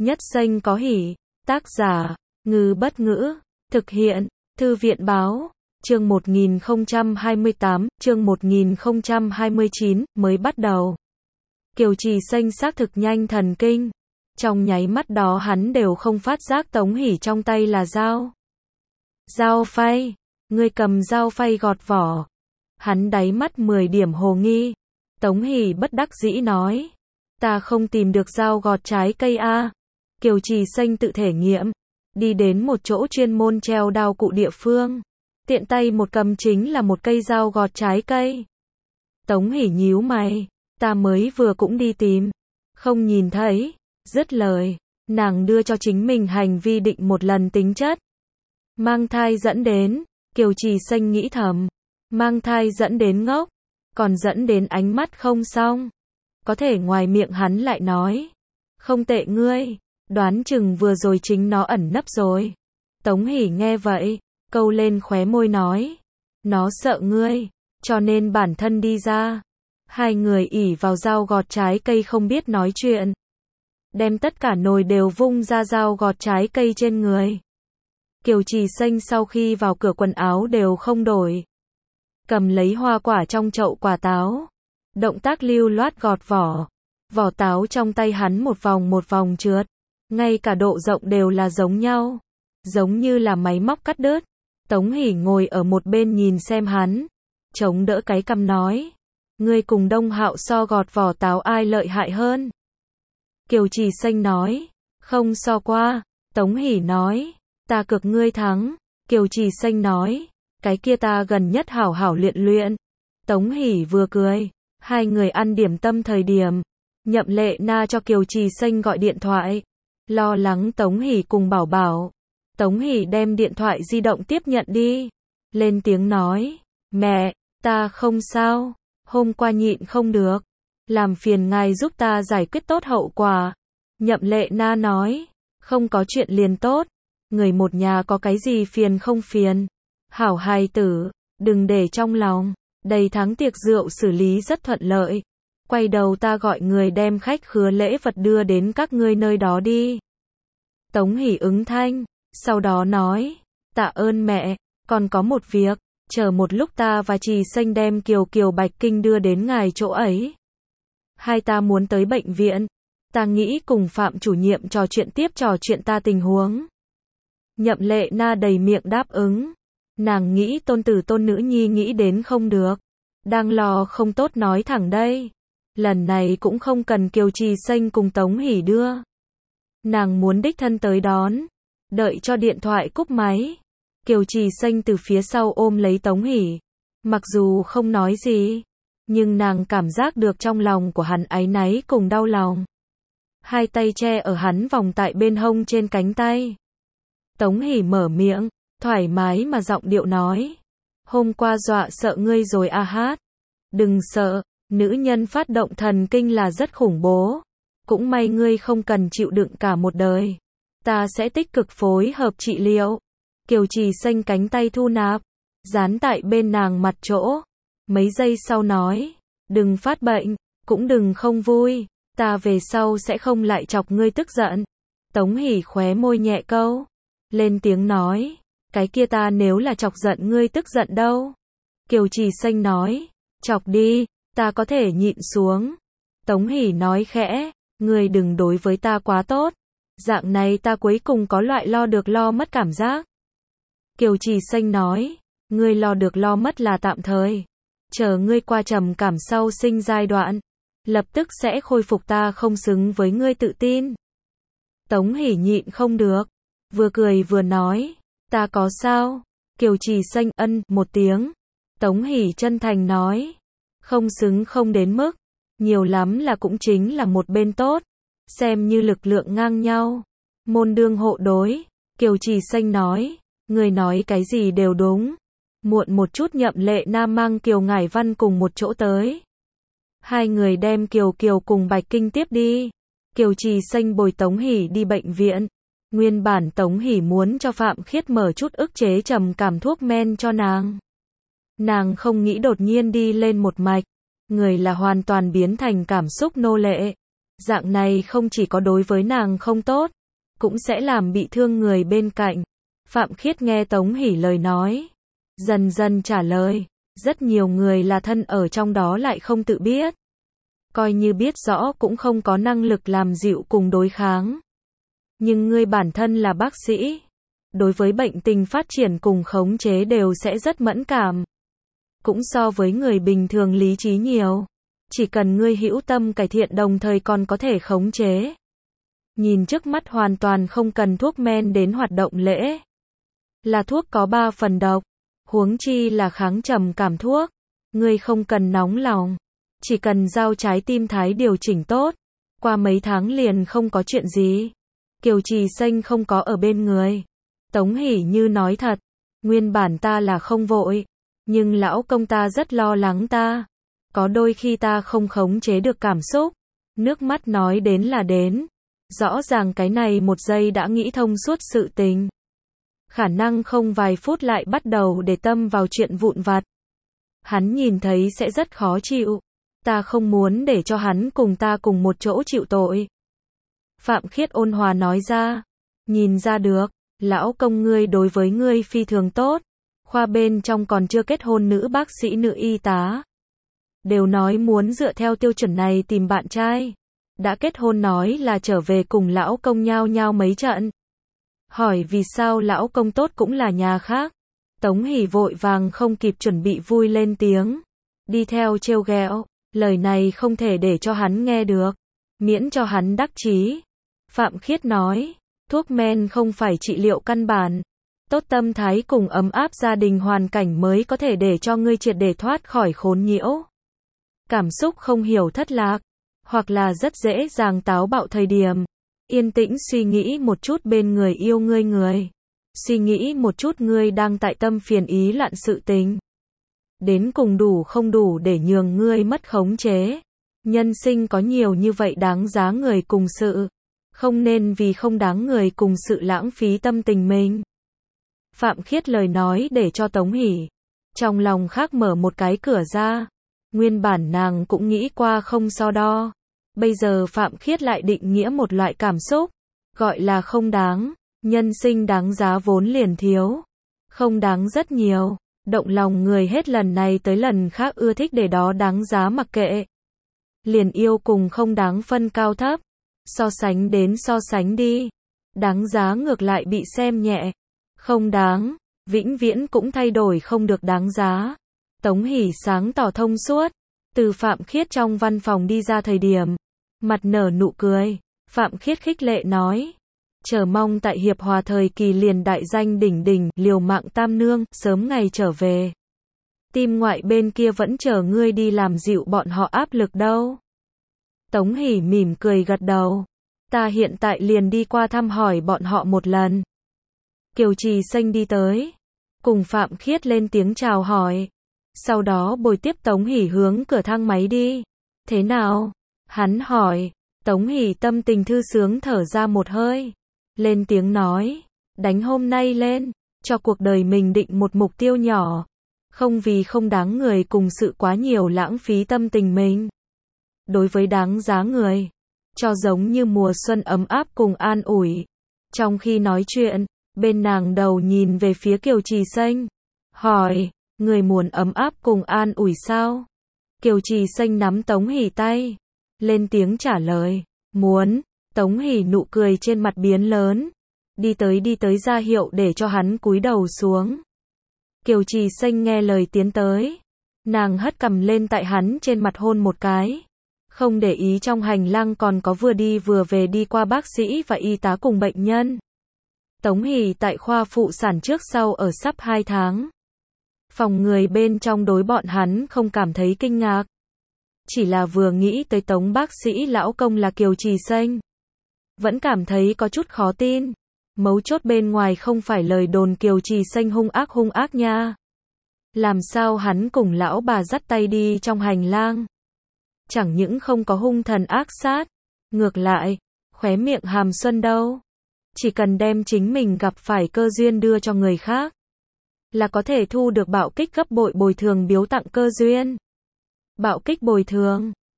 Nhất xanh có hỉ. Tác giả, Ngư Bất Ngữ. Thực hiện, Thư viện Báo. Chương 1028, chương 1029, mới bắt đầu. Kiều Trì Xanh xác thực nhanh thần kinh. Trong nháy mắt đó hắn đều không phát giác Tống Hỷ trong tay là dao. Dao phay. Ngươi cầm dao phay gọt vỏ. Hắn đáy mắt 10 điểm hồ nghi. Tống Hỷ bất đắc dĩ nói. Ta không tìm được dao gọt trái cây a. Kiều Trì Xanh tự thể nghiệm. Đi đến một chỗ chuyên môn treo đao cụ địa phương. Tiện tay một cầm chính là một cây dao gọt trái cây. Tống Hỷ nhíu mày. Ta mới vừa cũng đi tìm. Không nhìn thấy. Dứt lời. Nàng đưa cho chính mình hành vi định một lần tính chất. Mang thai dẫn đến. Kiều Trì Xanh nghĩ thầm. Mang thai dẫn đến ngốc. Còn dẫn đến ánh mắt không xong. Có thể ngoài miệng hắn lại nói. Không tệ ngươi. Đoán chừng vừa rồi chính nó ẩn nấp rồi. Tống Hỷ nghe vậy. Câu lên khóe môi nói. Nó sợ ngươi. Cho nên bản thân đi ra. Hai người ỉ vào dao gọt trái cây không biết nói chuyện. Đem tất cả nồi đều vung ra dao gọt trái cây trên người. Kiều Trì Xanh sau khi vào cửa quần áo đều không đổi. Cầm lấy hoa quả trong chậu quả táo. Động tác lưu loát gọt vỏ. Vỏ táo trong tay hắn một vòng trượt. Ngay cả độ rộng đều là giống nhau. Giống như là máy móc cắt đứt. Tống Hỷ ngồi ở một bên nhìn xem hắn. Chống đỡ cái cằm nói. Ngươi cùng Đông Hạo so gọt vỏ táo ai lợi hại hơn? Kiều Trì Xanh nói. Không so qua. Tống Hỷ nói. Ta cược ngươi thắng. Kiều Trì Xanh nói. Cái kia ta gần nhất hảo hảo luyện luyện. Tống Hỷ vừa cười. Hai người ăn điểm tâm thời điểm. Nhậm Lệ Na cho Kiều Trì Xanh gọi điện thoại. Lo lắng Tống Hỷ cùng bảo bảo. Tống Hỷ đem điện thoại di động tiếp nhận đi. Lên tiếng nói. Mẹ, ta không sao. Hôm qua nhịn không được. Làm phiền ngài giúp ta giải quyết tốt hậu quả. Nhậm Lệ Na nói. Không có chuyện liền tốt. Người một nhà có cái gì phiền không phiền. Hảo hài tử, đừng để trong lòng. Đầy tháng tiệc rượu xử lý rất thuận lợi. Quay đầu ta gọi người đem khách khứa lễ vật đưa đến các ngươi nơi đó đi. Tống Hỷ ứng thanh. Sau đó nói. Tạ ơn mẹ, còn có một việc. Chờ một lúc ta và Trì Xanh đem Kiều Bạch Kinh đưa đến ngài chỗ ấy. Hai ta muốn tới bệnh viện. Ta nghĩ cùng Phạm chủ nhiệm trò chuyện ta tình huống. Nhậm Lệ Na đầy miệng đáp ứng. Nàng nghĩ tôn tử tôn nữ nhi nghĩ đến không được. Đang lo không tốt nói thẳng đây. Lần này cũng không cần Kiều Trì Xanh cùng Tống Hỷ đưa. Nàng muốn đích thân tới đón. Đợi cho điện thoại cúp máy. Kiều Trì Xanh từ phía sau ôm lấy Tống Hỷ. Mặc dù không nói gì. Nhưng nàng cảm giác được trong lòng của hắn áy náy cùng đau lòng. Hai tay che ở hắn vòng tại bên hông trên cánh tay. Tống Hỷ mở miệng. Thoải mái mà giọng điệu nói. Hôm qua dọa sợ ngươi rồi a hát. Đừng sợ. Nữ nhân phát động thần kinh là rất khủng bố. Cũng may ngươi không cần chịu đựng cả một đời. Ta sẽ tích cực phối hợp trị liệu. Kiều Trì Xanh cánh tay thu nạp. Dán tại bên nàng mặt chỗ. Mấy giây sau nói. Đừng phát bệnh. Cũng đừng không vui. Ta về sau sẽ không lại chọc ngươi tức giận. Tống Hỷ khóe môi nhẹ câu. Lên tiếng nói. Cái kia ta nếu là chọc giận ngươi tức giận đâu. Kiều Trì Xanh nói. Chọc đi. Ta có thể nhịn xuống. Tống Hỷ nói khẽ. Ngươi đừng đối với ta quá tốt. Dạng này ta cuối cùng có loại lo được lo mất cảm giác. Kiều Trì Xanh nói. Ngươi lo được lo mất là tạm thời. Chờ ngươi qua trầm cảm sau sinh giai đoạn. Lập tức sẽ khôi phục ta không xứng với ngươi tự tin. Tống Hỷ nhịn không được. Vừa cười vừa nói. Ta có sao? Kiều Trì Xanh ân một tiếng. Tống Hỷ chân thành nói. Không xứng không đến mức. Nhiều lắm là cũng chính là một bên tốt. Xem như lực lượng ngang nhau. Môn đương hộ đối. Kiều Trì Xanh nói. Người nói cái gì đều đúng. Muộn một chút Nhậm Lệ Na mang Kiều Ngải Văn cùng một chỗ tới. Hai người đem Kiều cùng Bạch Kinh tiếp đi. Kiều Trì Xanh bồi Tống Hỷ đi bệnh viện. Nguyên bản Tống Hỷ muốn cho Phạm Khiết mở chút ức chế trầm cảm thuốc men cho nàng. Nàng không nghĩ đột nhiên đi lên một mạch. Người là hoàn toàn biến thành cảm xúc nô lệ. Dạng này không chỉ có đối với nàng không tốt, cũng sẽ làm bị thương người bên cạnh. Phạm Khiết nghe Tống Hỷ lời nói, dần dần trả lời, rất nhiều người là thân ở trong đó lại không tự biết. Coi như biết rõ cũng không có năng lực làm dịu cùng đối kháng. Nhưng ngươi bản thân là bác sĩ, đối với bệnh tình phát triển cùng khống chế đều sẽ rất mẫn cảm. Cũng so với người bình thường lý trí nhiều. Chỉ cần ngươi hữu tâm cải thiện đồng thời còn có thể khống chế. Nhìn trước mắt hoàn toàn không cần thuốc men đến hoạt động lễ. Là thuốc có 3 phần độc, huống chi là kháng trầm cảm thuốc. Ngươi không cần nóng lòng, chỉ cần giao trái tim thái điều chỉnh tốt, qua mấy tháng liền không có chuyện gì. Kiều Trì Xanh không có ở bên người. Tống Hỷ Như nói thật, nguyên bản ta là không vội, nhưng lão công ta rất lo lắng ta. Có đôi khi ta không khống chế được cảm xúc, nước mắt nói đến là đến. Rõ ràng cái này một giây đã nghĩ thông suốt sự tình. Khả năng không vài phút lại bắt đầu để tâm vào chuyện vụn vặt. Hắn nhìn thấy sẽ rất khó chịu. Ta không muốn để cho hắn cùng ta cùng một chỗ chịu tội. Phạm Khiết ôn hòa nói ra. Nhìn ra được, lão công ngươi đối với ngươi phi thường tốt. Khoa bên trong còn chưa kết hôn nữ bác sĩ nữ y tá. Đều nói muốn dựa theo tiêu chuẩn này tìm bạn trai. Đã kết hôn nói là trở về cùng lão công nhao nhao mấy trận. Hỏi vì sao lão công tốt cũng là nhà khác. Tống Hỷ vội vàng không kịp chuẩn bị vui lên tiếng. Đi theo trêu ghẹo, lời này không thể để cho hắn nghe được. Miễn cho hắn đắc chí. Phạm Khiết nói, thuốc men không phải trị liệu căn bản. Tốt tâm thái cùng ấm áp gia đình hoàn cảnh mới có thể để cho ngươi triệt để thoát khỏi khốn nhiễu. Cảm xúc không hiểu thất lạc, hoặc là rất dễ dàng táo bạo thời điểm. Yên tĩnh suy nghĩ một chút bên người yêu ngươi người. Suy nghĩ một chút ngươi đang tại tâm phiền ý loạn sự tình. Đến cùng đủ không đủ để nhường ngươi mất khống chế. Nhân sinh có nhiều như vậy đáng giá người cùng sự. Không nên vì không đáng người cùng sự lãng phí tâm tình mình. Phạm Khiết lời nói để cho Tống Hỷ trong lòng khác mở một cái cửa ra. Nguyên bản nàng cũng nghĩ qua không so đo. Bây giờ Phạm Khiết lại định nghĩa một loại cảm xúc, gọi là không đáng. Nhân sinh đáng giá vốn liền thiếu, không đáng rất nhiều. Động lòng người hết lần này tới lần khác ưa thích để đó đáng giá mặc kệ. Liền yêu cùng không đáng phân cao thấp. So sánh đến so sánh đi. Đáng giá ngược lại bị xem nhẹ. Không đáng, vĩnh viễn cũng thay đổi không được đáng giá. Tống Hỷ sáng tỏ thông suốt. Từ Phạm Khiết trong văn phòng đi ra thời điểm, mặt nở nụ cười. Phạm Khiết khích lệ nói, chờ mong tại hiệp hòa thời kỳ liền đại danh đỉnh đỉnh, liều mạng tam nương, sớm ngày trở về. Tim ngoại bên kia vẫn chờ ngươi đi làm dịu bọn họ áp lực đâu. Tống Hỷ mỉm cười gật đầu. Ta hiện tại liền đi qua thăm hỏi bọn họ một lần. Kiều Trì Xanh đi tới, cùng Phạm Khiết lên tiếng chào hỏi. Sau đó bồi tiếp Tống Hỷ hướng cửa thang máy đi. Thế nào? Hắn hỏi. Tống Hỷ tâm tình thư sướng thở ra một hơi. Lên tiếng nói. Đánh hôm nay lên. Cho cuộc đời mình định một mục tiêu nhỏ. Không vì không đáng người cùng sự quá nhiều lãng phí tâm tình mình. Đối với đáng giá người. Cho giống như mùa xuân ấm áp cùng an ủi. Trong khi nói chuyện, bên nàng đầu nhìn về phía Kiều Trì Xanh. Hỏi. Người muốn ấm áp cùng an ủi sao? Kiều Trì Xanh nắm Tống Hỷ tay. Lên tiếng trả lời. Muốn. Tống Hỷ nụ cười trên mặt biến lớn. Đi tới ra hiệu để cho hắn cúi đầu xuống. Kiều Trì Xanh nghe lời tiến tới. Nàng hất cằm lên tại hắn trên mặt hôn một cái. Không để ý trong hành lang còn có vừa đi vừa về đi qua bác sĩ và y tá cùng bệnh nhân. Tống Hỷ tại khoa phụ sản trước sau ở sắp 2 tháng. Phòng người bên trong đối bọn hắn không cảm thấy kinh ngạc. Chỉ là vừa nghĩ tới Tống bác sĩ lão công là Kiều Trì Xanh. Vẫn cảm thấy có chút khó tin. Mấu chốt bên ngoài không phải lời đồn Kiều Trì Xanh hung ác nha. Làm sao hắn cùng lão bà dắt tay đi trong hành lang. Chẳng những không có hung thần ác sát. Ngược lại, khóe miệng hàm xuân đâu. Chỉ cần đem chính mình gặp phải cơ duyên đưa cho người khác. Là có thể thu được bạo kích gấp bội bồi thường biếu tặng cơ duyên. Bạo kích bồi thường.